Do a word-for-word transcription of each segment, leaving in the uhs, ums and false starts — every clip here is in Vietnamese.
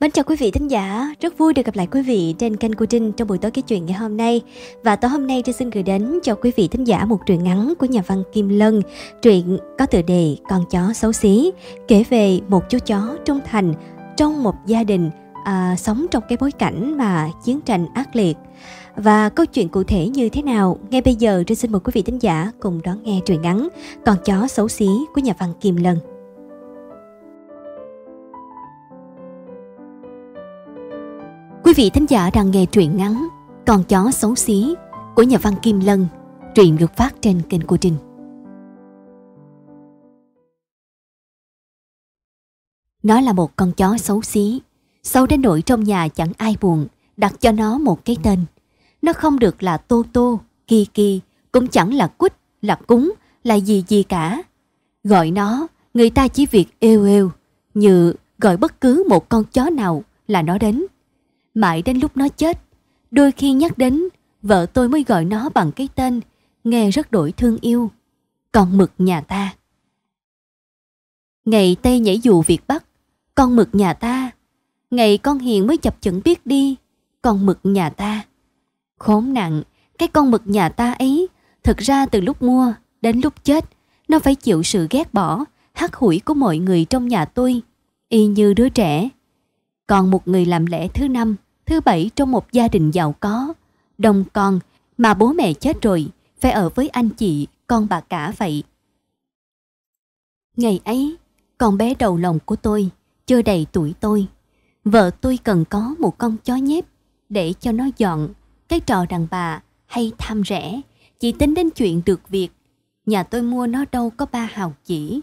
Mến chào quý vị thính giả, rất vui được gặp lại quý vị trên kênh của Trinh trong buổi tối kể chuyện ngày hôm nay. Và tối hôm nay Trinh xin gửi đến cho quý vị thính giả một truyện ngắn của nhà văn Kim Lân. Truyện có tựa đề Con chó xấu xí, kể về một chú chó trung thành trong một gia đình à, sống trong cái bối cảnh mà chiến tranh ác liệt. Và câu chuyện cụ thể như thế nào, ngay bây giờ Trinh xin mời quý vị thính giả cùng đón nghe truyện ngắn Con chó xấu xí của nhà văn Kim Lân. Quý vị thính giả đang nghe truyện ngắn Con chó xấu xí của nhà văn Kim Lân. Truyện được phát trên kênh của Trinh. Nó là một con chó xấu xí, xấu đến nỗi trong nhà chẳng ai buồn đặt cho nó một cái tên. Nó không được là Tô Tô, Ki Ki, cũng chẳng là Quýt, là Cúng, là gì gì cả. Gọi nó, người ta chỉ việc êu êu, như gọi bất cứ một con chó nào là nó đến. Mãi đến lúc nó chết, đôi khi nhắc đến, vợ tôi mới gọi nó bằng cái tên, nghe rất đổi thương yêu. Con mực nhà ta. Ngày Tây nhảy dù Việt Bắc, con mực nhà ta. Ngày con Hiền mới chập chững biết đi, con mực nhà ta. Khốn nạn, cái con mực nhà ta ấy, thực ra từ lúc mua đến lúc chết, nó phải chịu sự ghét bỏ, hắt hủi của mọi người trong nhà tôi, y như đứa trẻ. Còn một người làm lẽ thứ năm, thứ bảy trong một gia đình giàu có, đông con mà bố mẹ chết rồi, phải ở với anh chị, con bà cả vậy. Ngày ấy, con bé đầu lòng của tôi, chưa đầy tuổi tôi, vợ tôi cần có một con chó nhép để cho nó dọn. Cái trò đàn bà hay tham rẻ, chỉ tính đến chuyện được việc. Nhà tôi mua nó đâu có ba hào chỉ.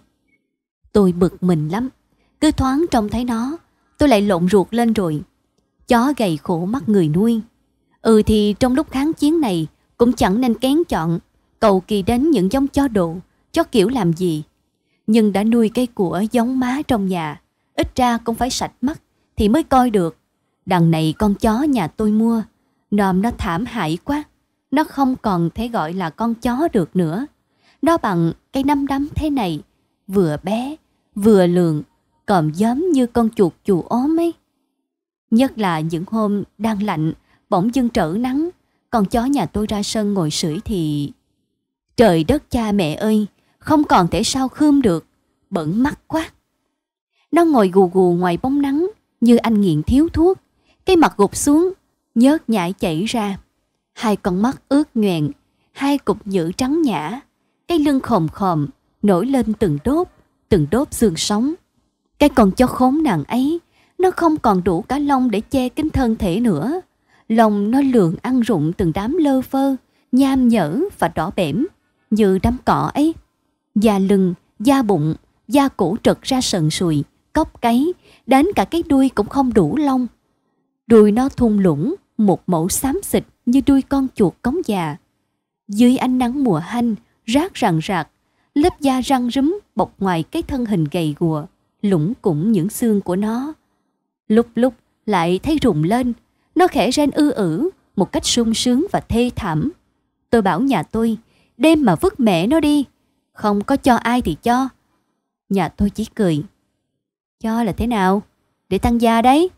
Tôi bực mình lắm, cứ thoáng trông thấy nó, tôi lại lộn ruột lên rồi. Chó gầy khổ mắt người nuôi. Ừ thì trong lúc kháng chiến này cũng chẳng nên kén chọn, cầu kỳ đến những giống chó độ, chó kiểu làm gì. Nhưng đã nuôi cây của giống má trong nhà, ít ra cũng phải sạch mắt thì mới coi được. Đằng này con chó nhà tôi mua, nòm nó thảm hại quá. Nó không còn thể gọi là con chó được nữa. Nó bằng cái nắm đấm thế này, vừa bé, vừa lường, còn giống như con chuột chù ốm ấy. Nhất là những hôm đang lạnh, bỗng dưng trở nắng, con chó nhà tôi ra sân ngồi sưởi thì... Trời đất cha mẹ ơi, không còn thể sao khươm được, bẩn mắt quá. Nó ngồi gù gù ngoài bóng nắng, như anh nghiện thiếu thuốc, cái mặt gục xuống, nhớt nhại chảy ra. Hai con mắt ướt nhoèn, hai cục nhựa trắng nhã, cái lưng khòm khòm, nổi lên từng đốt, từng đốt xương sống. Cái con chó khốn nạn ấy, nó không còn đủ cả lông để che kín thân thể nữa. Lông nó lườn ăn rụng từng đám lơ phơ, nham nhở và đỏ bẻm, như đám cỏ ấy. Da lưng, da bụng, da cổ trật ra sần sùi, cóc cáy, đến cả cái đuôi cũng không đủ lông. Đuôi nó thung lũng, một mẫu xám xịt như đuôi con chuột cống già. Dưới ánh nắng mùa hanh, rát ràng rạc, lớp da răng rúm bọc ngoài cái thân hình gầy guộc, lủng củng những xương của nó. Lúc lúc lại thấy rùng lên, nó khẽ rên ư ử một cách sung sướng và thê thảm. Tôi bảo nhà tôi, đêm mà vứt mẹ nó đi, không có cho ai thì cho. Nhà tôi chỉ cười. Cho là thế nào? Để tăng gia đấy.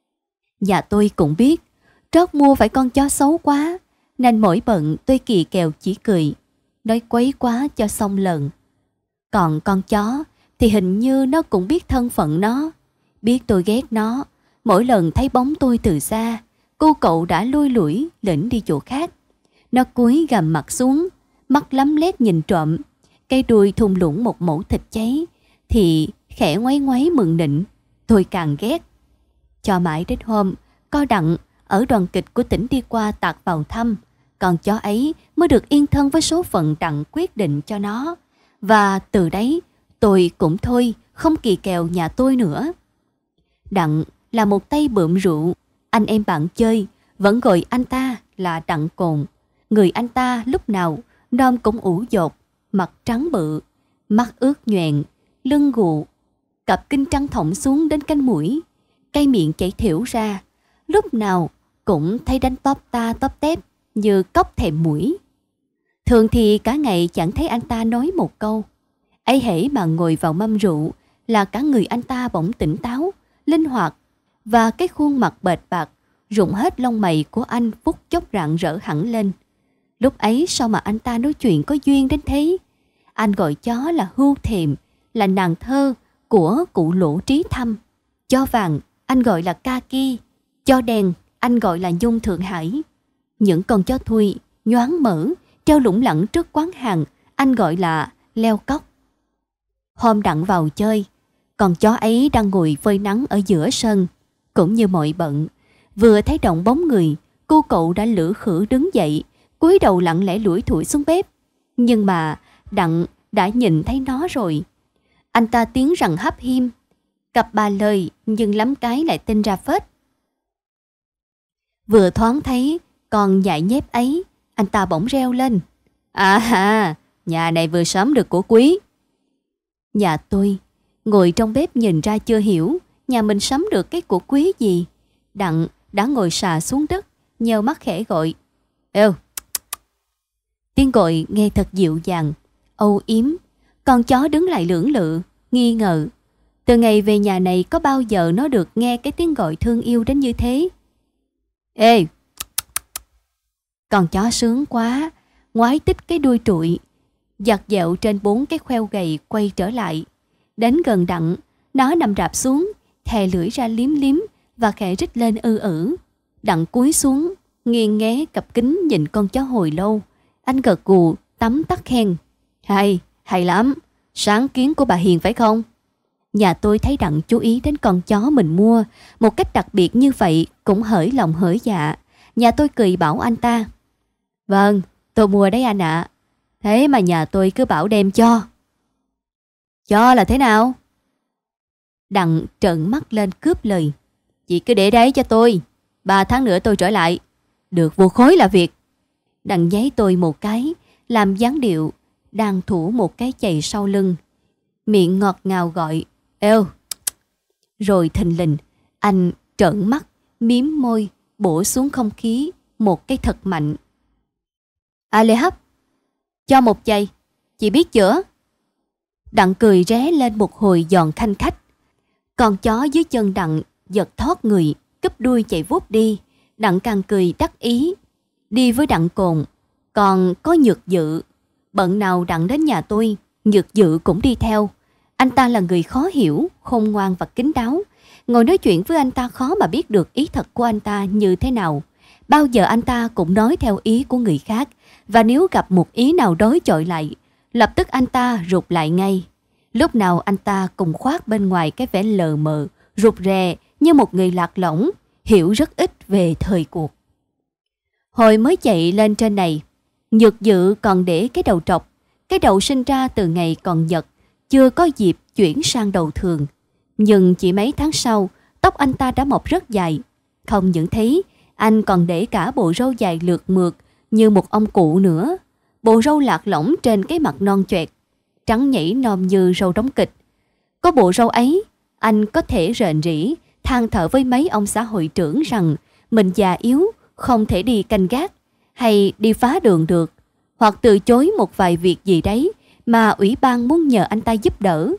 Nhà tôi cũng biết, trót mua phải con chó xấu quá, nên mỗi bận tôi kỳ kèo chỉ cười, nói quấy quá cho xong lần. Còn con chó thì hình như nó cũng biết thân phận nó, biết tôi ghét nó. Mỗi lần thấy bóng tôi từ xa, cô cậu đã lui lủi lỉnh đi chỗ khác. Nó cúi gằm mặt xuống, mắt lấm lét nhìn trộm, cái đuôi thung lũng một mẩu thịt cháy thì khẽ ngoáy ngoáy mừng nịnh. Tôi càng ghét. Cho mãi đến hôm co đặng ở đoàn kịch của tỉnh đi qua tạt vào thăm, con chó ấy mới được yên thân với số phận đặng quyết định cho nó. Và từ đấy tôi cũng thôi, không kỳ kèo nhà tôi nữa. Đặng là một tay bượm rượu, anh em bạn chơi vẫn gọi anh ta là Đặng Cồn. Người anh ta lúc nào nôm cũng ủ dột, mặt trắng bự, mắt ướt nhoèn, lưng gù, cặp kinh trăng thõng xuống đến cánh mũi, cây miệng chảy thỉu ra, lúc nào cũng thấy đánh tóp ta tóp tép như cóc thèm mũi. Thường thì cả ngày chẳng thấy anh ta nói một câu. Ấy hễ mà ngồi vào mâm rượu là cả người anh ta bỗng tỉnh táo, linh hoạt, và cái khuôn mặt bệt bạc, rụng hết lông mày của anh phút chốc rạng rỡ hẳn lên. Lúc ấy sao mà anh ta nói chuyện có duyên đến thế? Anh gọi chó là Hưu Thềm, là nàng thơ của cụ Lỗ Trí Thâm. Chó vàng anh gọi là Kaki, chó đen anh gọi là Nhung Thượng Hải. Những con chó thui, nhoáng mỡ, treo lủng lẳng trước quán hàng anh gọi là Leo Cóc. Hôm Đặng vào chơi, con chó ấy đang ngồi phơi nắng ở giữa sân. Cũng như mọi bận, vừa thấy động bóng người, cô cậu đã lử khử đứng dậy, cúi đầu lặng lẽ lủi thủi xuống bếp. Nhưng mà Đặng đã nhìn thấy nó rồi. Anh ta tiếng rằng hấp hiêm, cặp ba lời nhưng lắm cái lại tinh ra phết. Vừa thoáng thấy con nhại nhép ấy, anh ta bỗng reo lên: À ha, nhà này vừa sớm được của quý. Nhà tôi ngồi trong bếp nhìn ra chưa hiểu nhà mình sắm được cái của quý gì. Đặng đã ngồi xà xuống đất, nheo mắt khẽ gọi: Êu! Tiếng gọi nghe thật dịu dàng, âu yếm. Con chó đứng lại lưỡng lự, nghi ngờ. Từ ngày về nhà này có bao giờ nó được nghe cái tiếng gọi thương yêu đến như thế. Ê! Con chó sướng quá, ngoái tít cái đuôi trụi, giặt dẹo trên bốn cái khoeo gầy quay trở lại. Đến gần Đặng, nó nằm rạp xuống, thè lưỡi ra liếm liếm và khẽ rít lên ư ử. Đặng cúi xuống, nghiêng nghé cặp kính nhìn con chó hồi lâu. Anh gật gù, tấm tắc khen: Hay, hay lắm, sáng kiến của bà Hiền phải không? Nhà tôi thấy Đặng chú ý đến con chó mình mua một cách đặc biệt như vậy cũng hởi lòng hởi dạ. Nhà tôi cười bảo anh ta: Vâng, tôi mua đấy anh ạ. À. Thế mà nhà tôi cứ bảo đem cho. Cho là thế nào? Đặng trợn mắt lên cướp lời: Chị cứ để đấy cho tôi, ba tháng nữa tôi trở lại, được vô khối là việc. Đặng nháy tôi một cái, làm dáng điệu đang thủ một cái chày sau lưng, miệng ngọt ngào gọi: Êu! Rồi thình lình anh trợn mắt, miếm môi, bổ xuống không khí một cái thật mạnh. À Lê Hấp, cho một chày, chị biết chữa. Đặng cười ré lên một hồi giòn khanh khách. Con chó dưới chân Đặng giật thoát người, cúp đuôi chạy vút đi. Đặng càng cười đắc ý. Đi với Đặng Cồn còn có Nhược Dự. Bận nào Đặng đến nhà tôi, Nhược Dự cũng đi theo. Anh ta là người khó hiểu, khôn ngoan và kín đáo. Ngồi nói chuyện với anh ta khó mà biết được ý thật của anh ta như thế nào. Bao giờ anh ta cũng nói theo ý của người khác, và nếu gặp một ý nào đối chọi lại, lập tức anh ta rụt lại ngay. Lúc nào anh ta cũng khoác bên ngoài cái vẻ lờ mờ, rụt rè như một người lạc lõng, hiểu rất ít về thời cuộc. Hồi mới chạy lên trên này, Nhược Dự còn để cái đầu trọc, cái đầu sinh ra từ ngày còn nhật, chưa có dịp chuyển sang đầu thường. Nhưng chỉ mấy tháng sau, tóc anh ta đã mọc rất dài. Không những thế, anh còn để cả bộ râu dài lượt mượt như một ông cụ nữa. Bộ râu lạc lõng trên cái mặt non choẹt, trắng nhảy nòm như râu đóng kịch. Có bộ râu ấy, anh có thể rền rĩ, than thở với mấy ông xã hội trưởng rằng mình già yếu, không thể đi canh gác hay đi phá đường được, hoặc từ chối một vài việc gì đấy mà ủy ban muốn nhờ anh ta giúp đỡ.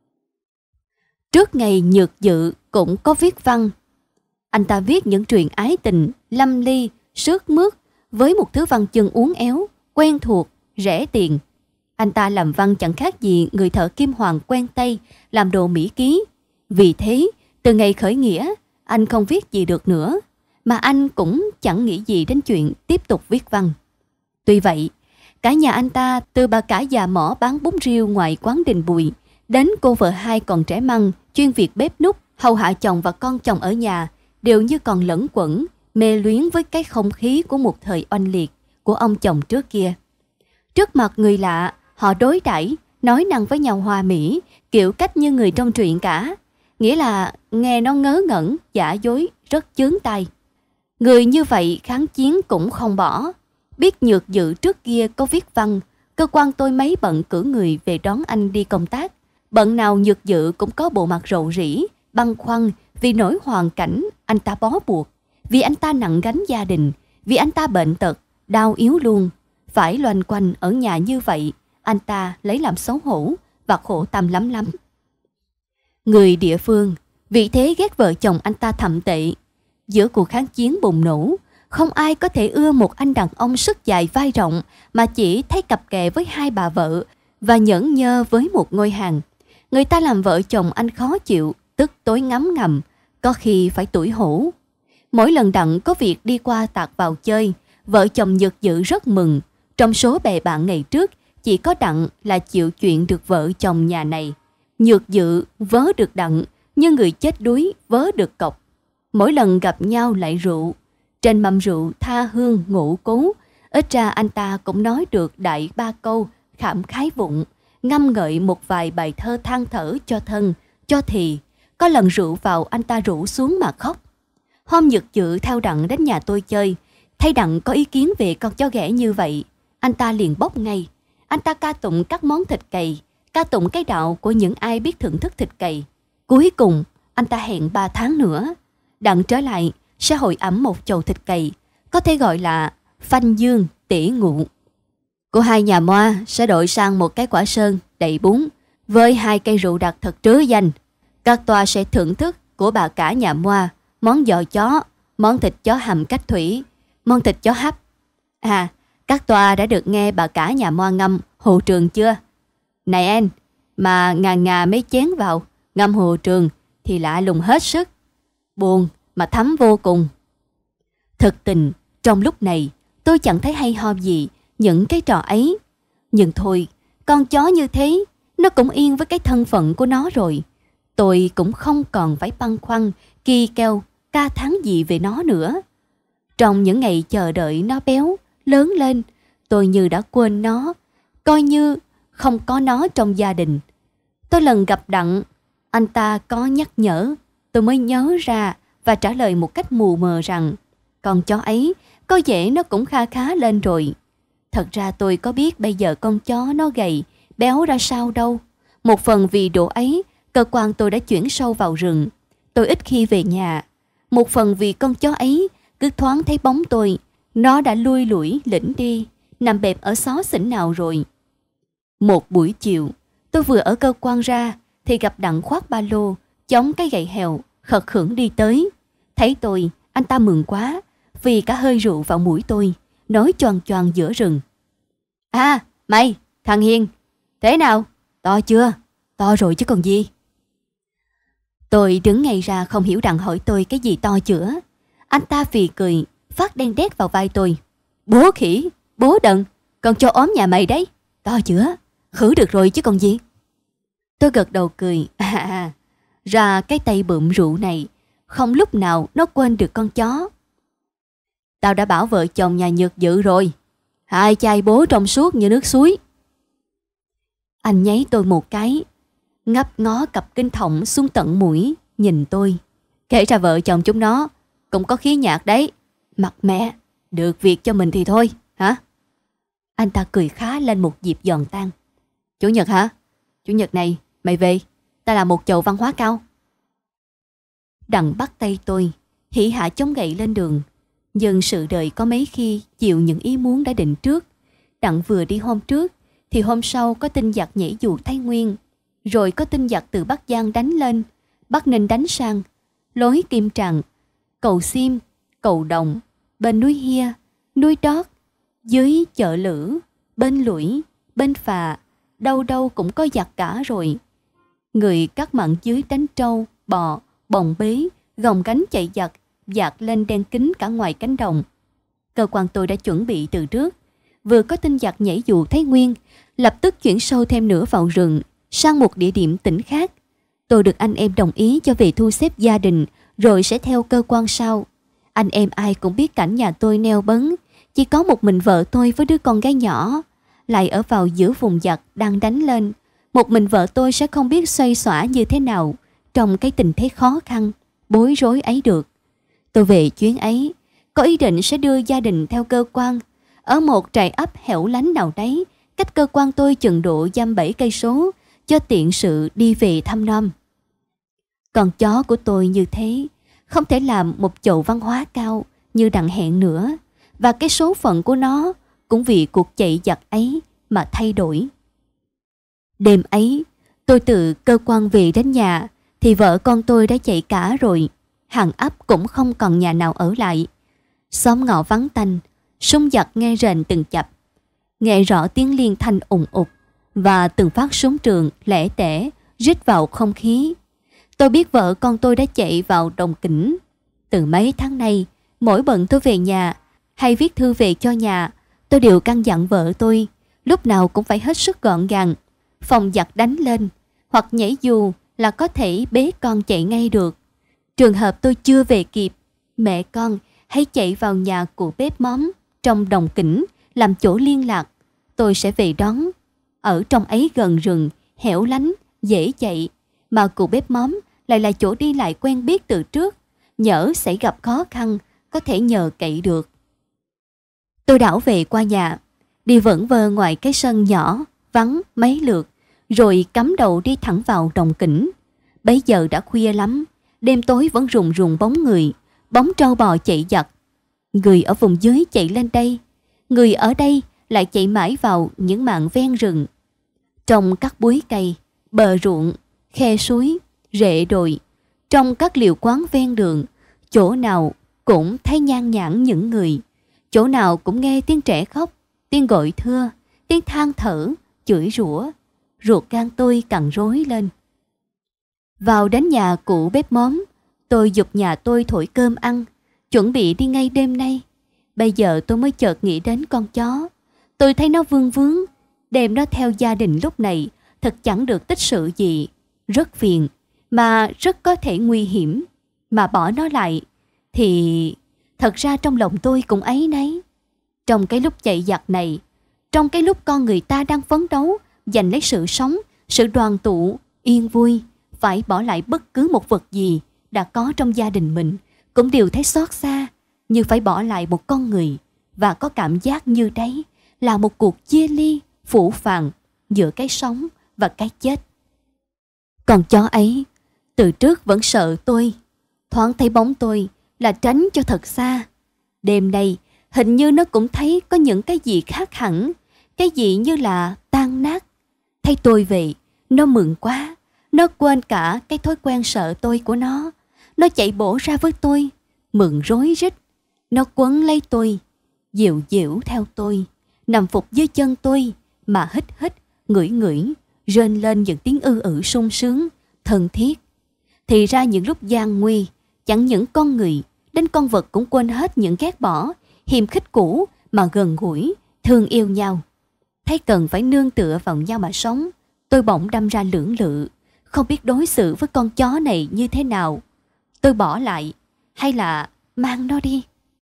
Trước ngày Nhược Dự cũng có viết văn. Anh ta viết những truyện ái tình, lâm ly, sướt mướt với một thứ văn chương uốn éo, quen thuộc, rẻ tiền. Anh ta làm văn chẳng khác gì người thợ kim hoàng quen tay làm đồ mỹ ký. Vì thế, từ ngày khởi nghĩa, anh không viết gì được nữa, mà anh cũng chẳng nghĩ gì đến chuyện tiếp tục viết văn. Tuy vậy, cả nhà anh ta, từ bà cả già mỏ bán bún riêu ngoài quán Đình Bùi, đến cô vợ hai còn trẻ măng, chuyên việc bếp núc, hầu hạ chồng và con chồng ở nhà, đều như còn lẫn quẩn, mê luyến với cái không khí của một thời oanh liệt của ông chồng trước kia. Trước mặt người lạ, họ đối đãi nói năng với nhau hòa mỹ, kiểu cách như người trong truyện cả. Nghĩa là nghe nó ngớ ngẩn, giả dối, rất chướng tai. Người như vậy kháng chiến cũng không bỏ. Biết Nhược Dự trước kia có viết văn, cơ quan tôi mấy bận cử người về đón anh đi công tác. Bận nào Nhược Dự cũng có bộ mặt rầu rĩ, băn khoăn vì nỗi hoàn cảnh anh ta bó buộc, vì anh ta nặng gánh gia đình, vì anh ta bệnh tật, đau yếu luôn. Phải loanh quanh ở nhà như vậy, anh ta lấy làm xấu hổ và khổ tâm lắm lắm. Người địa phương Vì thế ghét vợ chồng anh ta thậm tệ. Giữa cuộc kháng chiến bùng nổ, không ai có thể ưa một anh đàn ông sức dài vai rộng mà chỉ thấy cặp kè với hai bà vợ và nhẫn nhơ với một ngôi hàng. Người ta làm vợ chồng anh khó chịu, tức tối ngấm ngầm, có khi phải tủi hổ. Mỗi lần Đặng có việc đi qua tạt vào chơi, vợ chồng Nhược Dự rất mừng. Trong số bè bạn ngày trước, chỉ có Đặng là chịu chuyện được vợ chồng nhà này. Nhược Dự vớ được Đặng, như người chết đuối vớ được cọc. Mỗi lần gặp nhau lại rượu. Trên mâm rượu tha hương ngũ cố, ít ra anh ta cũng nói được đại ba câu khảm khái vụng, ngâm ngợi một vài bài thơ than thở cho thân, cho thì. Có lần rượu vào anh ta rủ xuống mà khóc. Hôm Nhược Dự theo Đặng đến nhà tôi chơi, thấy Đặng có ý kiến về con chó ghẻ như vậy, anh ta liền bốc ngay. Anh ta ca tụng các món thịt cầy, ca tụng cái đạo của những ai biết thưởng thức thịt cầy. Cuối cùng, anh ta hẹn ba tháng nữa, Đặng trở lại sẽ hội ẩm một chầu thịt cầy, có thể gọi là phanh dương tỉ ngụ. Của hai nhà Moa sẽ đổi sang một cái quả sơn đầy bún với hai cây rượu đặc thật trứ danh. Các toa sẽ thưởng thức của bà cả nhà Moa món giò chó, món thịt chó hầm cách thủy, món thịt chó hấp. À, các toa đã được nghe bà cả nhà Moa ngâm Hồ Trường chưa? Này em, mà ngà ngà mấy chén vào ngâm Hồ Trường thì lạ lùng hết sức, buồn mà thấm vô cùng. Thực tình, trong lúc này tôi chẳng thấy hay ho gì những cái trò ấy. Nhưng thôi, con chó như thế, nó cũng yên với cái thân phận của nó rồi. Tôi cũng không còn phải băn khoăn, kỳ kèo, ca thán gì về nó nữa. Trong những ngày chờ đợi nó béo, lớn lên, tôi như đã quên nó, coi như không có nó trong gia đình. Tôi lần gặp Đặng, anh ta có nhắc nhở, tôi mới nhớ ra và trả lời một cách mù mờ rằng con chó ấy có vẻ nó cũng kha khá lên rồi. Thật ra tôi có biết bây giờ con chó nó gầy, béo ra sao đâu. Một phần vì độ ấy, cơ quan tôi đã chuyển sâu vào rừng. Tôi ít khi về nhà. Một phần vì con chó ấy, cứ thoáng thấy bóng tôi, nó đã lui lủi lĩnh đi, nằm bẹp ở xó xỉnh nào rồi. Một buổi chiều, tôi vừa ở cơ quan ra, thì gặp Đặng khoác ba lô, chống cái gậy hèo, khật khưởng đi tới. Thấy tôi, anh ta mừng quá, vì cả hơi rượu vào mũi tôi, nói choàng choàng giữa rừng. À, mày, thằng Hiền, thế nào? To chưa? To rồi chứ còn gì. Tôi đứng ngay ra không hiểu Đặng hỏi tôi cái gì to chữa. Anh ta phì cười, phát đen đét vào vai tôi. Bố khỉ, bố đần, con cho ốm nhà mày đấy. To chữa, khử được rồi chứ còn gì. Tôi gật đầu cười. À, à, ra cái tay bượm rượu này, không lúc nào nó quên được con chó. Tao đã bảo vợ chồng nhà Nhược Dự rồi, hai chai bố trong suốt như nước suối. Anh nháy tôi một cái, ngấp ngó cặp kinh thọng xuống tận mũi, nhìn tôi. Kể ra vợ chồng chúng nó cũng có khí nhạc đấy. Mặt mẹ, được việc cho mình thì thôi, hả? Anh ta cười khá lên một dịp giòn tan. Chủ nhật hả? Chủ nhật này, mày về, ta làm một chầu văn hóa cao. Đặng bắt tay tôi, hỉ hả chống gậy lên đường. Nhưng sự đời có mấy khi chịu những ý muốn đã định trước. Đặng vừa đi hôm trước, thì hôm sau có tin giặc nhảy dù Thái Nguyên. Rồi có tin giặc từ Bắc Giang đánh lên, Bắc Ninh đánh sang, lối Kim Tràng, cầu Xiêm, cầu Đồng, bên núi Hia, núi Đót, dưới chợ Lữ, bên Lũy, bên Phà, đâu đâu cũng có giặc cả rồi. Người cắt mặn dưới đánh trâu, bò, bồng bế, gồng gánh chạy giặc, dạt lên đen kín cả ngoài cánh đồng. Cơ quan tôi đã chuẩn bị từ trước. Vừa có tin giặc nhảy dù Thái Nguyên, lập tức chuyển sâu thêm nữa vào rừng, sang một địa điểm tỉnh khác. Tôi được anh em đồng ý cho về thu xếp gia đình, rồi sẽ theo cơ quan sau. Anh em ai cũng biết cảnh nhà tôi neo bấn, chỉ có một mình vợ tôi với đứa con gái nhỏ, lại ở vào giữa vùng giặc đang đánh lên. Một mình vợ tôi sẽ không biết xoay xỏa như thế nào trong cái tình thế khó khăn, bối rối ấy được. Tôi về chuyến ấy, có ý định sẽ đưa gia đình theo cơ quan, ở một trại ấp hẻo lánh nào đấy, cách cơ quan tôi chừng độ dăm bảy cây số, cho tiện sự đi về thăm nom. Con chó của tôi như thế, không thể làm một chậu văn hóa cao như Đặng hẹn nữa, và cái số phận của nó cũng vì cuộc chạy giặc ấy mà thay đổi. Đêm ấy, tôi từ cơ quan về đến nhà thì vợ con tôi đã chạy cả rồi. Hàng ấp cũng không còn nhà nào ở lại. Xóm ngõ vắng tanh, súng giặc nghe rền từng chập, nghe rõ tiếng liên thanh ùng ục và từng phát súng trường lẻ tẻ rít vào không khí. Tôi biết vợ con tôi đã chạy vào Đồng Kĩnh. Từ mấy tháng nay, mỗi bận tôi về nhà hay viết thư về cho nhà, tôi đều căn dặn vợ tôi lúc nào cũng phải hết sức gọn gàng, phòng giặc đánh lên hoặc nhảy dù là có thể bế con chạy ngay được. Trường hợp tôi chưa về kịp, mẹ con hãy chạy vào nhà của bếp mắm trong Đồng Kĩnh làm chỗ liên lạc, tôi sẽ về đón. Ở trong ấy gần rừng, hẻo lánh, dễ chạy, mà cụ bếp mắm lại là chỗ đi lại quen biết từ trước, nhỡ sẽ gặp khó khăn có thể nhờ cậy được. Tôi đảo về qua nhà, đi vẩn vơ ngoài cái sân nhỏ vắng mấy lượt, rồi cắm đầu đi thẳng vào Đồng Kĩnh. Bấy giờ đã khuya lắm, đêm tối vẫn rùng rùng bóng người, bóng trâu bò chạy giật. Người ở vùng dưới chạy lên đây, người ở đây lại chạy mãi vào những mạn ven rừng. Trong các búi cây, bờ ruộng, khe suối, rễ đồi, trong các liều quán ven đường, chỗ nào cũng thấy nhan nhản những người, chỗ nào cũng nghe tiếng trẻ khóc, tiếng gọi thưa, tiếng than thở, chửi rủa. Ruột gan tôi càng rối lên. Vào đến nhà cụ bếp móm, tôi giục nhà tôi thổi cơm ăn, chuẩn bị đi ngay đêm nay. Bây giờ tôi mới chợt nghĩ đến con chó. Tôi thấy nó vương vướng, đem nó theo gia đình lúc này thật chẳng được tích sự gì. Rất phiền, mà rất có thể nguy hiểm. Mà bỏ nó lại thì thật ra trong lòng tôi cũng áy náy. Trong cái lúc chạy giặc này, trong cái lúc con người ta đang phấn đấu giành lấy sự sống, sự đoàn tụ, yên vui, phải bỏ lại bất cứ một vật gì đã có trong gia đình mình, cũng đều thấy xót xa, như phải bỏ lại một con người, và có cảm giác như đấy là một cuộc chia ly phũ phàng giữa cái sống và cái chết. Con chó ấy từ trước vẫn sợ tôi, thoáng thấy bóng tôi là tránh cho thật xa. Đêm nay hình như nó cũng thấy có những cái gì khác hẳn, cái gì như là tan nát. Thấy tôi về, nó mừng quá, nó quên cả cái thói quen sợ tôi của nó. Nó chạy bổ ra với tôi, mừng rối rít. Nó quấn lấy tôi, dịu dịu theo tôi, nằm phục dưới chân tôi mà hít hít, ngửi ngửi, rên lên những tiếng ư ử sung sướng, thân thiết. Thì ra những lúc gian nguy, chẳng những con người, đến con vật cũng quên hết những ghét bỏ, hiềm khích cũ mà gần gũi, thương yêu nhau. Thấy cần phải nương tựa vào nhau mà sống, tôi bỗng đâm ra lưỡng lự, không biết đối xử với con chó này như thế nào. Tôi bỏ lại hay là mang nó đi?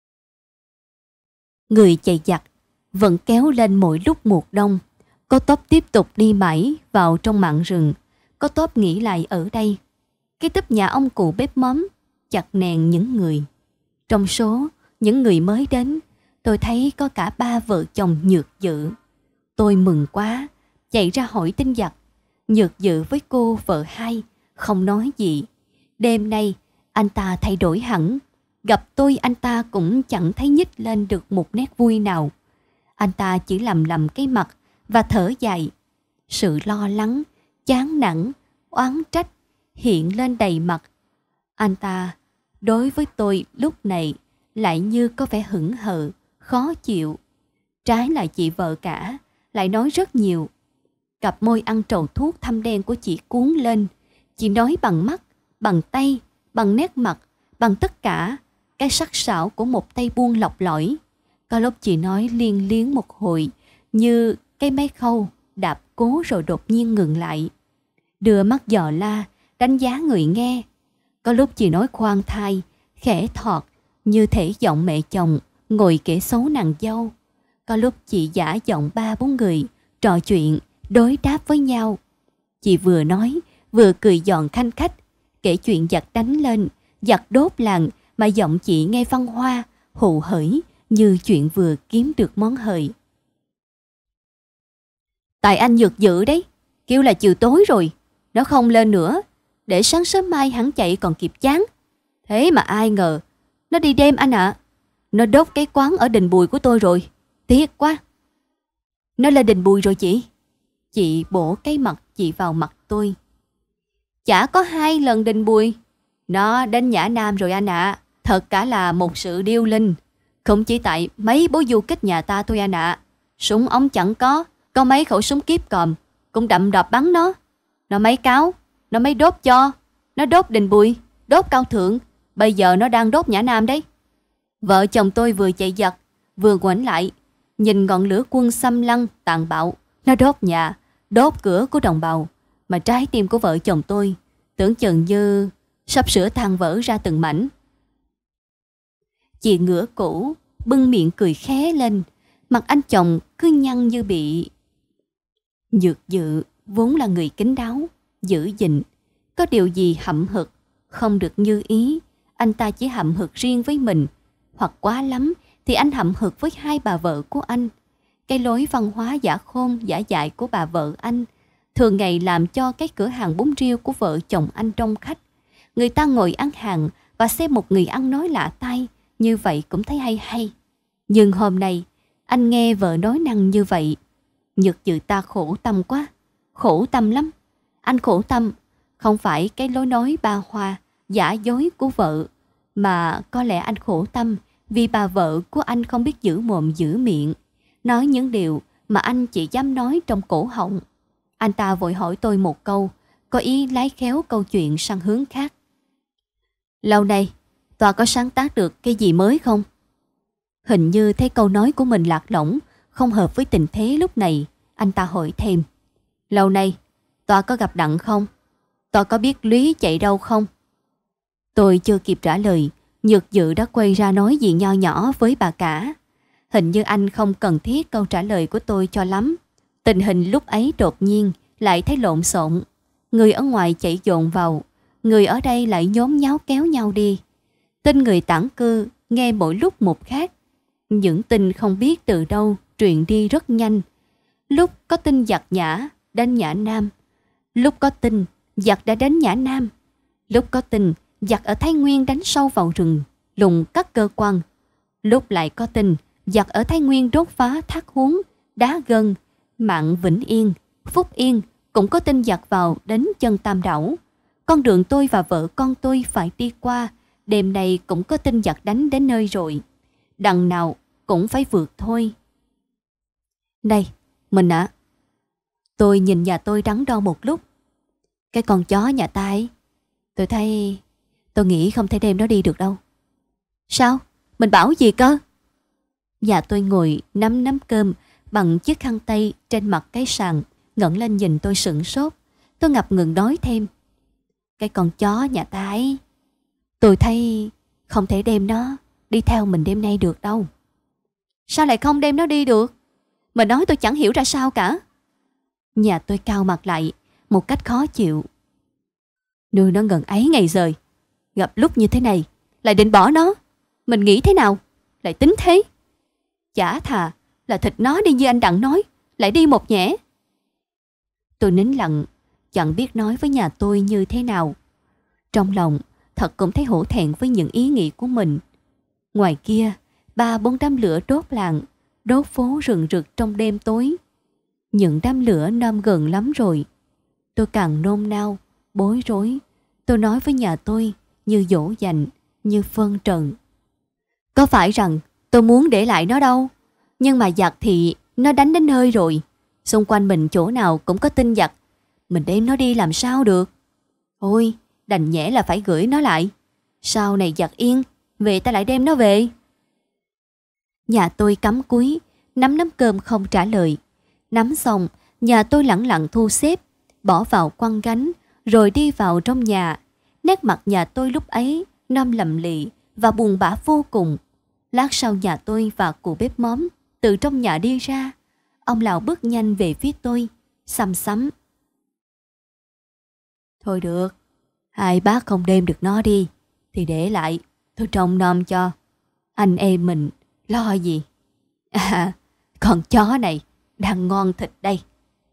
Người chạy giặc vẫn kéo lên mỗi lúc mùa đông. Có tốp tiếp tục đi mãi vào trong mạn rừng, có tốp nghỉ lại ở đây. Cái túp nhà ông cụ bếp mắm chặt nèn những người. Trong số những người mới đến, tôi thấy có cả ba vợ chồng Nhược Dự. Tôi mừng quá, chạy ra hỏi tin giặc. Nhược Dự với cô vợ hai không nói gì. Đêm nay anh ta thay đổi hẳn, gặp tôi anh ta cũng chẳng thấy nhích lên được một nét vui nào. Anh ta chỉ lầm lầm cái mặt và thở dài. Sự lo lắng, chán nản, oán trách hiện lên đầy mặt. Anh ta đối với tôi lúc này lại như có vẻ hững hờ, khó chịu. Trái lại chị vợ cả lại nói rất nhiều. Cặp môi ăn trầu thuốc thâm đen của chị cuốn lên. Chị nói bằng mắt, bằng tay, bằng nét mặt, bằng tất cả cái sắc sảo của một tay buôn lọc lõi. Có lúc chị nói liên liếng một hồi, như cái máy khâu đạp cố rồi đột nhiên ngừng lại, đưa mắt dò la đánh giá người nghe. Có lúc chị nói khoan thai, khẽ thọt, như thể giọng mẹ chồng ngồi kể xấu nàng dâu. Có lúc chị giả giọng ba bốn người trò chuyện đối đáp với nhau. Chị vừa nói vừa cười giòn khanh khách, kể chuyện giặc đánh lên, giặc đốt làng, mà giọng chị nghe văn hoa hụ hởi như chuyện vừa kiếm được món hời. Tại anh Nhược Dự đấy, kêu là chiều tối rồi, nó không lên nữa, để sáng sớm mai hắn chạy còn kịp chán. Thế mà ai ngờ nó đi đêm anh ạ. À. Nó đốt cái quán ở Đình Bùi của tôi rồi, tiếc quá. Nó lên Đình Bùi rồi chị. Chị bổ cái mặt chị vào mặt tôi. chả có hai lần đình bùi. Nó đến Nhã Nam rồi anh ạ. À. Thật cả là một sự điêu linh. Không chỉ tại mấy bố du kích nhà ta thôi anh ạ. À. Súng ống chẳng có, có mấy khẩu súng kiếp còm cũng đậm đập bắn nó. Nó mấy cáo, nó mấy đốt cho. Nó đốt đình bùi, đốt cao thượng. Bây giờ nó đang đốt Nhã Nam đấy. Vợ chồng tôi vừa chạy giật, vừa ngoảnh lại, nhìn ngọn lửa quân xâm lăng tàn bạo. Nó đốt nhà, đốt cửa của đồng bào, mà trái tim của vợ chồng tôi tưởng chừng như sắp sửa tan vỡ ra từng mảnh. Chị ngửa cổ, bưng miệng cười khé lên, mặt anh chồng cứ nhăn như bị... Nhược Dự vốn là người kín đáo, giữ gìn, có điều gì hậm hực, không được như ý, anh ta chỉ hậm hực riêng với mình, hoặc quá lắm thì anh hậm hực với hai bà vợ của anh. Cái lối văn hóa giả khôn giả dại của bà vợ anh thường ngày làm cho cái cửa hàng bún riêu của vợ chồng anh đông khách. Người ta ngồi ăn hàng và xem một người ăn nói lạ tai, như vậy cũng thấy hay hay. Nhưng hôm nay anh nghe vợ nói năng như vậy, Nhược Dự ta khổ tâm quá, khổ tâm lắm. Anh khổ tâm không phải cái lối nói ba hoa giả dối của vợ, mà có lẽ anh khổ tâm vì bà vợ của anh không biết giữ mồm giữ miệng, nói những điều mà anh chỉ dám nói trong cổ họng. Anh ta vội hỏi tôi một câu, có ý lái khéo câu chuyện sang hướng khác. Lâu nay Tòa có sáng tác được cái gì mới không? Hình như thấy câu nói của mình lạc lõng, không hợp với tình thế lúc này. Anh ta hỏi thêm, lâu nay Tòa có gặp Đặng không? Tòa có biết Lý chạy đâu không? Tôi chưa kịp trả lời, Nhược Dự đã quay ra nói gì nho nhỏ với bà cả. Hình như anh không cần thiết câu trả lời của tôi cho lắm. Tình hình lúc ấy đột nhiên lại thấy lộn xộn. Người ở ngoài chạy dồn vào, người ở đây lại nhốn nháo kéo nhau đi. Tin người tản cư nghe mỗi lúc một khác. Những tin không biết từ đâu truyền đi rất nhanh. Lúc có tin giặc Nhã đến Nhã Nam, lúc có tin giặc đã đến Nhã Nam, lúc có tin giặc ở Thái Nguyên đánh sâu vào rừng lùng các cơ quan, lúc lại có tin giặc ở Thái Nguyên đốt phá Thác Huống, Đá Gân, Mạn Vĩnh Yên, Phúc Yên, cũng có tin giặc vào đến chân Tam Đảo. Con đường tôi và vợ con tôi phải đi qua, đêm nay cũng có tin giặc đánh đến nơi rồi. Đằng nào cũng phải vượt thôi. Này, mình ạ. À, tôi nhìn nhà tôi đắn đo một lúc. Cái con chó nhà ta ấy, tôi thấy... Tôi nghĩ không thể đem nó đi được đâu. Sao? Mình bảo gì cơ? Nhà tôi ngồi nắm nắm cơm bằng chiếc khăn tay trên mặt cái sàn, ngẩng lên nhìn tôi sửng sốt. Tôi ngập ngừng nói thêm, cái con chó nhà ta ấy, tôi thấy không thể đem nó đi theo mình đêm nay được đâu. Sao lại không đem nó đi được? Mà nói tôi chẳng hiểu ra sao cả. Nhà tôi cau mặt lại một cách khó chịu. Nuôi nó ngần ấy ngày rồi, gặp lúc như thế này lại định bỏ nó, mình nghĩ thế nào? Lại tính thế. Chả thà là thịt nó đi như anh Đặng nói, lại đi một nhẽ. Tôi nín lặng, chẳng biết nói với nhà tôi như thế nào. Trong lòng thật cũng thấy hổ thẹn với những ý nghĩ của mình. Ngoài kia, ba bốn đám lửa đốt làng, đốt phố rừng rực trong đêm tối. Những đám lửa năm gần lắm rồi. Tôi càng nôn nao, bối rối. Tôi nói với nhà tôi như dỗ dành, như phân trần. Có phải rằng tôi muốn để lại nó đâu, nhưng mà giặc thì nó đánh đến nơi rồi. Xung quanh mình chỗ nào cũng có tin giặc, mình đem nó đi làm sao được. Ôi, đành nhẽ là phải gửi nó lại. Sau này giặc yên, về ta lại đem nó về. Nhà tôi cắm cúi, nắm nắm cơm không trả lời. Nắm xong, nhà tôi lẳng lặng thu xếp, bỏ vào quăng gánh, rồi đi vào trong nhà. Nét mặt nhà tôi lúc ấy năm lầm lì và buồn bã vô cùng. Lát sau nhà tôi và cụ bếp móm từ trong nhà đi ra. Ông lão bước nhanh về phía tôi, xăm xắm. Thôi được, hai bác không đem được nó đi, thì để lại, tôi trông nom cho. Anh em mình lo gì? À, con chó này đang ngon thịt đây.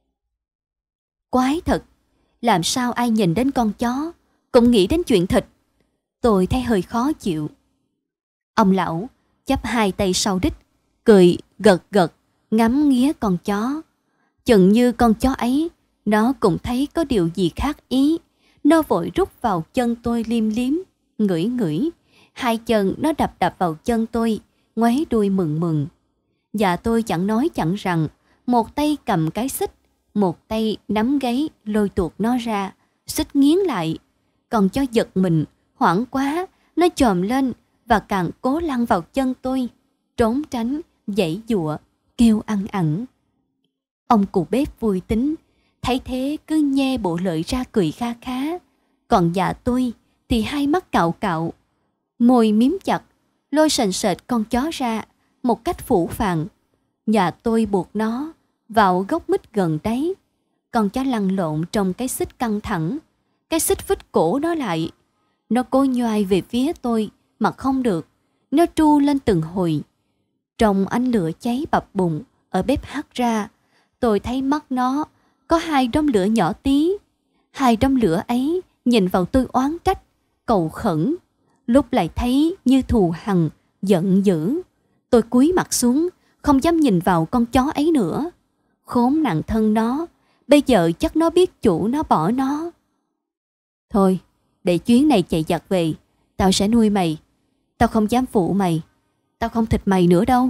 Quái thật, làm sao ai nhìn đến con chó cũng nghĩ đến chuyện thịt. Tôi thấy hơi khó chịu. Ông lão chắp hai tay sau đít, cười gật gật, ngắm nghía con chó. Chừng như con chó ấy, nó cũng thấy có điều gì khác ý. Nó vội rút vào chân tôi liêm liếm, ngửi ngửi. Hai chân nó đập đập vào chân tôi, ngoáy đuôi mừng mừng. Và tôi chẳng nói chẳng rằng, một tay cầm cái xích, một tay nắm gáy lôi tuột nó ra, xích nghiến lại. Còn cho giật mình, hoảng quá, nó chồm lên và càng cố lăn vào chân tôi, trốn tránh, giãy giụa, kêu ăn ẳng. Ông cụ bếp vui tính, thấy thế cứ nhe bộ lợi ra cười kha khá. Còn dạ tôi thì hai mắt cạo cạo, môi miếm chặt, lôi sền sệt con chó ra một cách phũ phàng. Dạ tôi buộc nó vào gốc mít gần đấy. Con chó lăn lộn trong cái xích căng thẳng, cái xích vít cổ nó lại. Nó cố nhoai về phía tôi mà không được, nó tru lên từng hồi. Trong ánh lửa cháy bập bùng ở bếp hắt ra, tôi thấy mắt nó có hai đốm lửa nhỏ tí. Hai đốm lửa ấy nhìn vào tôi oán trách, cầu khẩn, lúc lại thấy như thù hằn, giận dữ. Tôi cúi mặt xuống, không dám nhìn vào con chó ấy nữa. Khốn nạn thân nó, bây giờ chắc nó biết chủ nó bỏ nó. Thôi, để chuyến này chạy giặt về, tao sẽ nuôi mày. Tao không dám phụ mày, tao không thịt mày nữa đâu.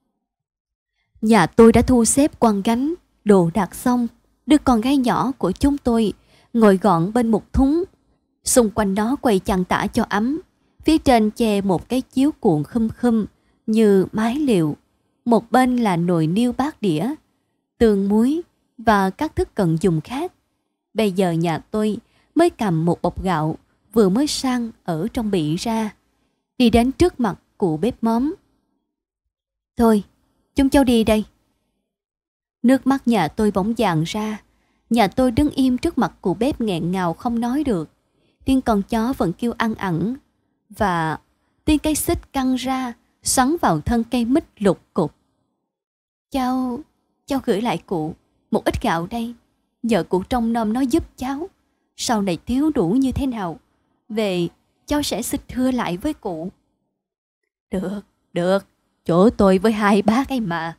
Nhà tôi đã thu xếp quăng gánh, đồ đạc xong, đưa con gái nhỏ của chúng tôi ngồi gọn bên một thúng. Xung quanh đó quay chăn tả cho ấm. Phía trên che một cái chiếu cuộn khum khum như mái liều. Một bên là nồi niêu bát đĩa, tương muối và các thức cần dùng khác. Bây giờ nhà tôi mới cầm một bọc gạo vừa mới sang ở trong bị ra, đi đến trước mặt cụ bếp móm. Thôi, chúng cháu đi đây. Nước mắt nhà tôi bỗng dàn ra. Nhà tôi đứng im trước mặt cụ bếp nghẹn ngào không nói được. Tiếng con chó vẫn kêu ăn ẳng, và tiếng cây xích căng ra xoắn vào thân cây mít lục cục. Cháu, cháu gửi lại cụ một ít gạo đây. Nhờ cụ trông nom nó giúp cháu. Sau này thiếu đủ như thế nào, về cháu sẽ xích thưa lại với cụ. Được, được, chỗ tôi với hai bác ấy mà.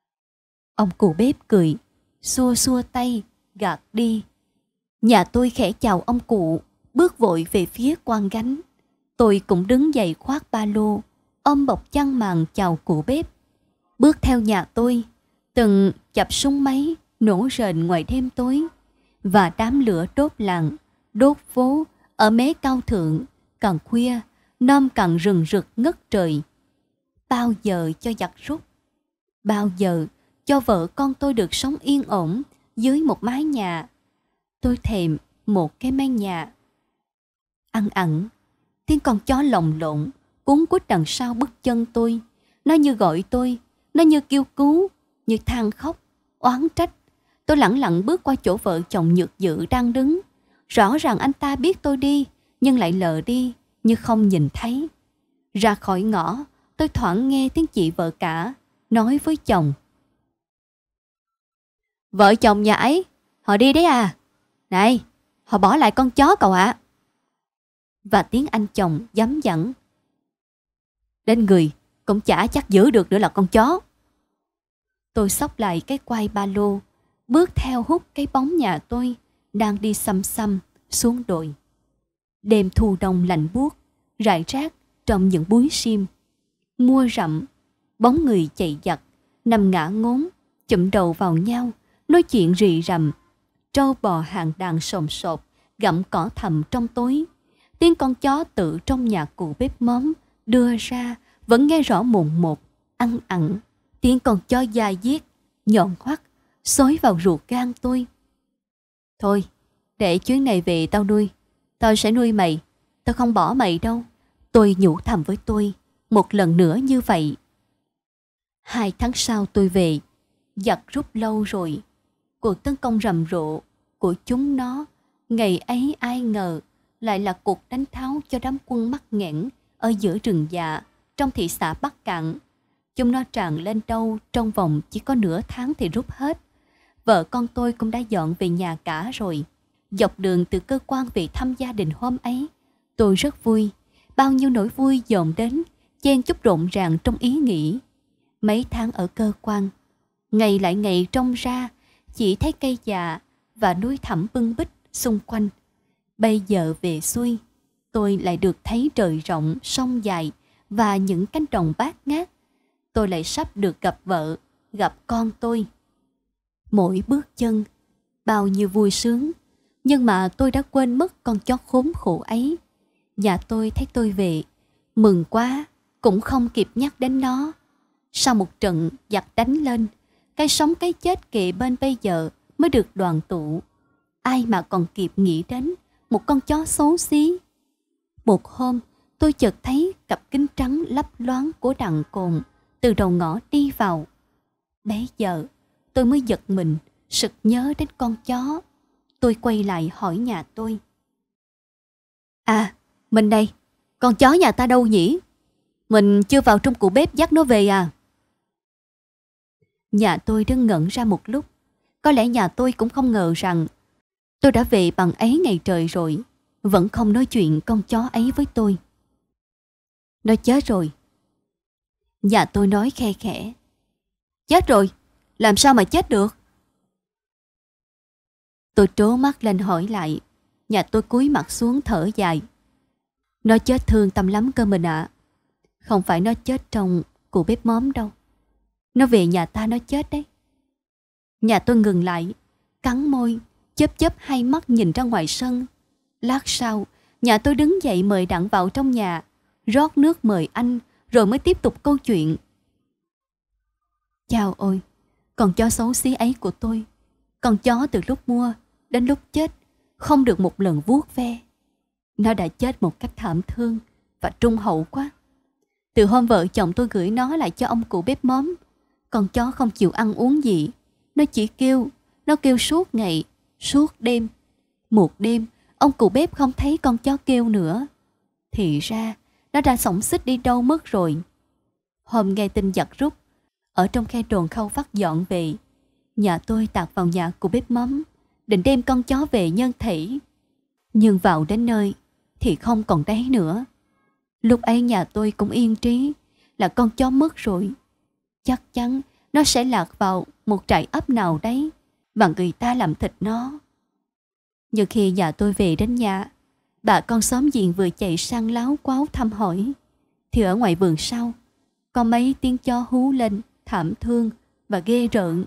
Ông cụ bếp cười, xua xua tay, gạt đi. Nhà tôi khẽ chào ông cụ, bước vội về phía quan gánh. Tôi cũng đứng dậy khoác ba lô, ôm bọc chăn màn chào cụ bếp. Bước theo nhà tôi, từng chập súng máy nổ rền ngoài đêm tối, và đám lửa đốt làng, đốt phố ở mé cao thượng, càng khuya, nom càng rừng rực ngất trời. Bao giờ cho giặt rút, bao giờ cho vợ con tôi được sống yên ổn dưới một mái nhà. Tôi thèm một cái mái nhà. Ăn ẩn, tiếng con chó lồng lộn cuốn quýt đằng sau bước chân tôi. Nó như gọi tôi, nó như kêu cứu, như than khóc, oán trách. Tôi lẳng lặng bước qua chỗ vợ chồng nhược dự đang đứng. Rõ ràng anh ta biết tôi đi, nhưng lại lờ đi như không nhìn thấy. Ra khỏi ngõ, tôi thoảng nghe tiếng chị vợ cả nói với chồng. Vợ chồng nhà ấy, họ đi đấy à? Này, họ bỏ lại con chó cậu ạ. À. Và tiếng anh chồng dám dẳng. Đến người cũng chả chắc giữ được nữa là con chó. Tôi xốc lại cái quai ba lô, bước theo hút cái bóng nhà tôi đang đi xăm xăm xuống đồi. Đêm thu đông lạnh buốt, rải rác trong những búi sim. Mưa rậm, bóng người chạy giặt, nằm ngã ngốn, chụm đầu vào nhau, nói chuyện rì rầm. Trâu bò hàng đàn sồn sột, gặm cỏ thầm trong tối. Tiếng con chó tự trong nhà cụ bếp móm đưa ra vẫn nghe rõ mồn một, ăn ẳng. Tiếng con chó dai diết, nhọn hoắt, xối vào ruột gan tôi. Thôi, để chuyến này về tao nuôi. Tao sẽ nuôi mày, tao không bỏ mày đâu. Tôi nhủ thầm với tôi, một lần nữa như vậy. Hai tháng sau tôi về, giặt rút lâu rồi. Cuộc tấn công rầm rộ của chúng nó, ngày ấy ai ngờ lại là cuộc đánh tháo cho đám quân mắc nghẽn ở giữa rừng già trong thị xã Bắc Cạn. Chúng nó tràn lên đâu trong vòng chỉ có nửa tháng thì rút hết. Vợ con tôi cũng đã dọn về nhà cả rồi. Dọc đường từ cơ quan về thăm gia đình hôm ấy, tôi rất vui. Bao nhiêu nỗi vui dồn đến, chen chúc rộn ràng trong ý nghĩ. Mấy tháng ở cơ quan, ngày lại ngày trông ra, chỉ thấy cây già và núi thẳm bưng bít xung quanh. Bây giờ về xuôi, tôi lại được thấy trời rộng, sông dài và những cánh đồng bát ngát. Tôi lại sắp được gặp vợ, gặp con tôi. Mỗi bước chân, bao nhiêu vui sướng, nhưng mà tôi đã quên mất con chó khốn khổ ấy. Nhà tôi thấy tôi về, mừng quá, cũng không kịp nhắc đến nó. Sau một trận giặc đánh lên, cái sống cái chết kề bên bây giờ mới được đoàn tụ. Ai mà còn kịp nghĩ đến một con chó xấu xí. Một hôm, tôi chợt thấy cặp kính trắng lấp loáng của Đặng Cồn từ đầu ngõ đi vào. Bấy giờ, tôi mới giật mình, sực nhớ đến con chó. Tôi quay lại hỏi nhà tôi. À, mình đây, con chó nhà ta đâu nhỉ? Mình chưa vào trong cụ bếp dắt nó về à? Nhà tôi đứng ngẩn ra một lúc. Có lẽ nhà tôi cũng không ngờ rằng tôi đã về bằng ấy ngày trời rồi, vẫn không nói chuyện con chó ấy với tôi. Nó chết rồi. Nhà tôi nói khe khẽ. Chết rồi? Làm sao mà chết được? Tôi trố mắt lên hỏi lại. Nhà tôi cúi mặt xuống thở dài. Nó chết thương tâm lắm cơ mình ạ. À. Không phải nó chết trong cụ bếp móm đâu. Nó về nhà ta nó chết đấy. Nhà tôi ngừng lại, cắn môi, chớp chớp hai mắt nhìn ra ngoài sân. Lát sau, nhà tôi đứng dậy mời Đặng vào trong nhà, rót nước mời anh, rồi mới tiếp tục câu chuyện. Chao ôi, con chó xấu xí ấy của tôi. Con chó từ lúc mua đến lúc chết, không được một lần vuốt ve. Nó đã chết một cách thảm thương và trung hậu quá. Từ hôm vợ chồng tôi gửi nó lại cho ông cụ bếp móm, con chó không chịu ăn uống gì. Nó chỉ kêu, nó kêu suốt ngày, suốt đêm. Một đêm, ông cụ bếp không thấy con chó kêu nữa. Thì ra, nó đã xổng xích đi đâu mất rồi. Hôm nghe tin giặc rút, ở trong khe đồn Khâu Vắt dọn về, nhà tôi tạt vào nhà cụ bếp mắm, định đem con chó về nhân thể. Nhưng vào đến nơi, thì không còn đấy nữa. Lúc ấy nhà tôi cũng yên trí là con chó mất rồi. Chắc chắn nó sẽ lạc vào một trại ấp nào đấy và người ta làm thịt nó. Nhưng khi nhà tôi về đến nhà, bà con xóm giềng vừa chạy sang láo quáo thăm hỏi, thì ở ngoài vườn sau có mấy tiếng chó hú lên thảm thương và ghê rợn.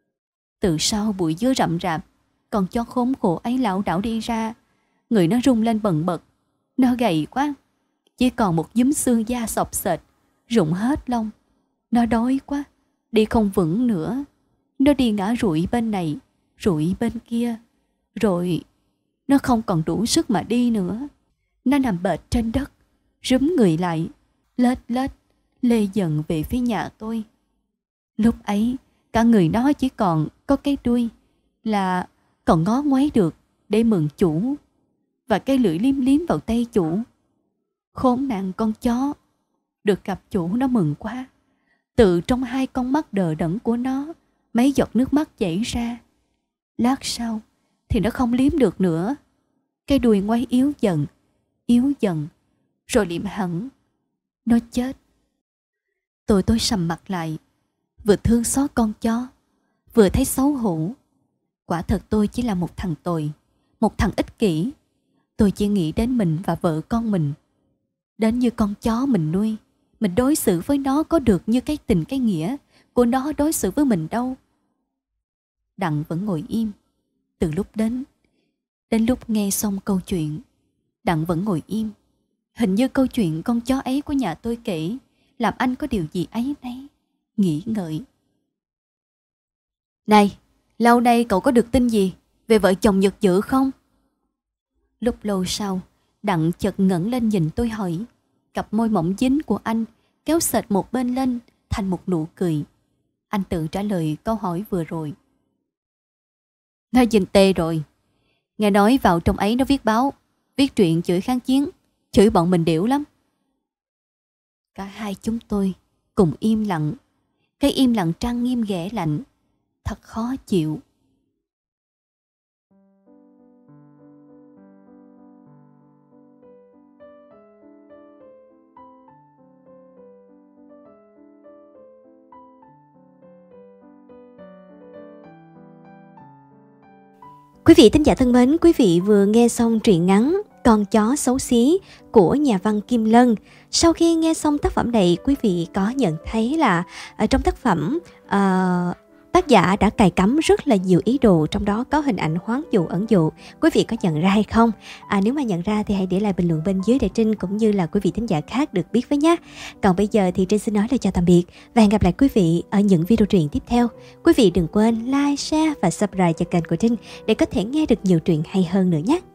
Từ sau bụi dứa rậm rạp, con chó khốn khổ ấy lảo đảo đi ra. Người nó rung lên bần bật. Nó gầy quá, chỉ còn một nhúm xương da xộc xệch, rụng hết lông. Nó đói quá, đi không vững nữa. Nó đi ngã rụi bên này, rụi bên kia. Rồi nó không còn đủ sức mà đi nữa. Nó nằm bệt trên đất, rúm người lại, lết lết, lê dần về phía nhà tôi. Lúc ấy, cả người nó chỉ còn có cái đuôi là còn ngó ngoáy được để mừng chủ, và cái lưỡi liếm liếm vào tay chủ. Khốn nạn con chó, được gặp chủ nó mừng quá. Từ trong hai con mắt đờ đẫn của nó, mấy giọt nước mắt chảy ra. Lát sau thì nó không liếm được nữa. Cái đuôi ngoáy yếu dần, yếu dần, rồi liệm hẳn. Nó chết. Tôi tối sầm mặt lại, vừa thương xót con chó, vừa thấy xấu hổ. Quả thật tôi chỉ là một thằng tồi, một thằng ích kỷ. Tôi chỉ nghĩ đến mình và vợ con mình. Đến như con chó mình nuôi, mình đối xử với nó có được như cái tình cái nghĩa của nó đối xử với mình đâu. Đặng vẫn ngồi im. Từ lúc đến, đến lúc nghe xong câu chuyện, Đặng vẫn ngồi im. Hình như câu chuyện con chó ấy của nhà tôi kể làm anh có điều gì ấy nấy, nghĩ ngợi. Này, lâu nay cậu có được tin gì về vợ chồng Nhật Dự không? Lúc lâu sau, Đặng chợt ngẩng lên nhìn tôi hỏi. Cặp môi mỏng dính của anh kéo sệt một bên lên thành một nụ cười. Anh tự trả lời câu hỏi vừa rồi. Nó dình tê rồi. Nghe nói vào trong ấy nó viết báo, viết truyện chửi kháng chiến, chửi bọn mình điểu lắm. Cả hai chúng tôi cùng im lặng. Cái im lặng trang nghiêm ghẻ lạnh, thật khó chịu. Quý vị thính giả thân mến, quý vị vừa nghe xong truyện ngắn Con chó xấu xí của nhà văn Kim Lân. Sau khi nghe xong tác phẩm này, quý vị có nhận thấy là ở trong tác phẩm uh, tác giả đã cài cắm rất là nhiều ý đồ, trong đó có hình ảnh hoán dụ ẩn dụ. Quý vị có nhận ra hay không? À, nếu mà nhận ra thì hãy để lại bình luận bên dưới để Trinh cũng như là quý vị thính giả khác được biết với nhé. Còn bây giờ thì Trinh xin nói lời chào tạm biệt và hẹn gặp lại quý vị ở những video truyện tiếp theo. Quý vị đừng quên like, share và subscribe cho kênh của Trinh để có thể nghe được nhiều truyện hay hơn nữa nhé.